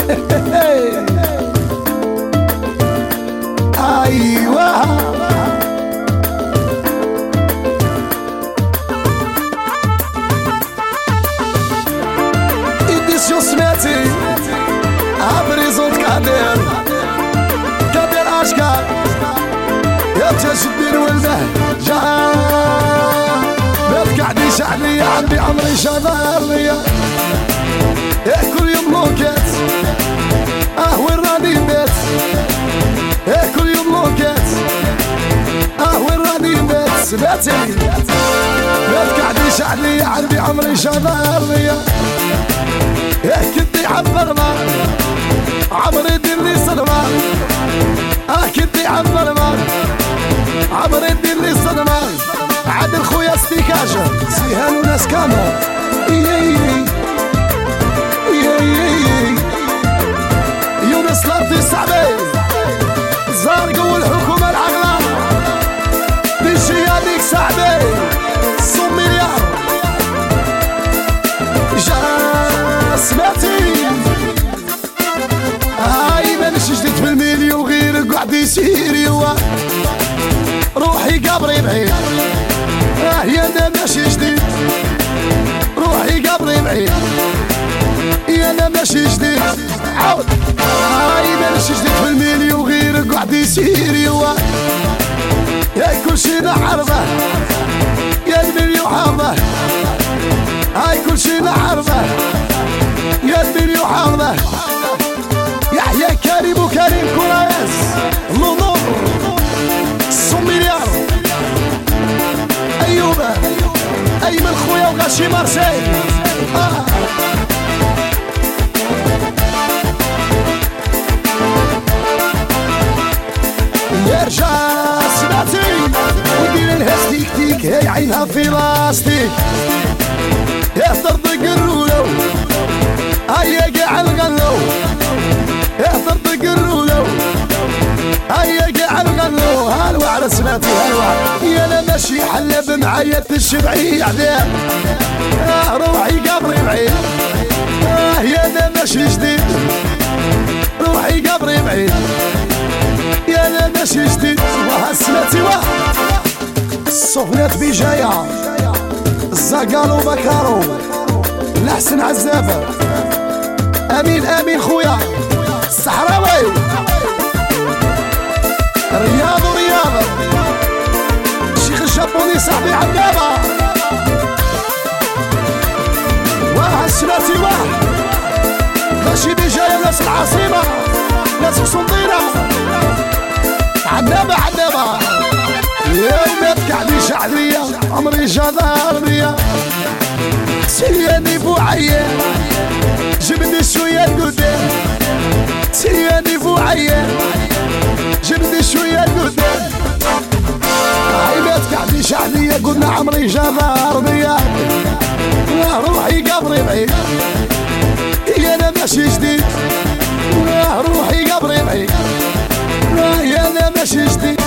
ايوه ايديسيون سمعتي عبريزونت كادر اشكال يا تجدين والبهجة ما تقعديش عليا عندي عمري شغالية كل يوم لوكات وين راني بيت كل يوم لوكات وين راني بيت سمعتي ما تقعديش عليا عندي عمري شغالية كنتي عبرنا عمري دير لي صدمة كنتي عبرنا عمري دير لي صدمة عادل خويا ستيكاجة سيهان وناس كامل يونس لابدي الصعبي زارق والحكومة العقلة بيجي هاديك صعبي 100 مليار جا سمعتي مانيش جديد في المليون غير قعد يسير يوا روحي قبري بعيد يا انا ماشي جديد روحي قبري بعيد يا انا ماشي جديد عاود مانيش جديد في المليون غير قعد يسير يوا يا كلشي نعرفه يا المليون حافظه كلشي نعرفه يا المليون حافظه يحيى كريم وكريم كولايس لونور 100 مليار ايوب ايمن خويا وغاشي مارسيل يرجع سمعتي ودير الهاس تيك تيك هي عينها في لاستيك يا طرطق الرولو هيا قاع الغلو يا طرطق الرولو هيا قاع الغلو هالوعر سمعتي هالوعر يا انا ماشي حلب معايا الشبعي عذاب روحي قبري بعيد يا انا ماشي جديد روحي قبري بعيد يا انا ماشي جديد سمعتي الصفنات بجاية الزقالو بكارو الحسن عزافة امين امين خويا الصحراوي رياض ورياض الشيخ الجابوني صاحبي عذابة سمعتي ماشي بجاية ناس العاصمة ناس قسنطينة عذابة يا ما تقعديش عليا عمري جدارية سياني بوعية جبني شوية قدام سياني بوعية جبني شوية قدام ما تقعديش عليا قلنا عمري جدارية روحي قبري بعيد يا انا ماشي جديد روحي قبري بعيد يا انا ماشي جديد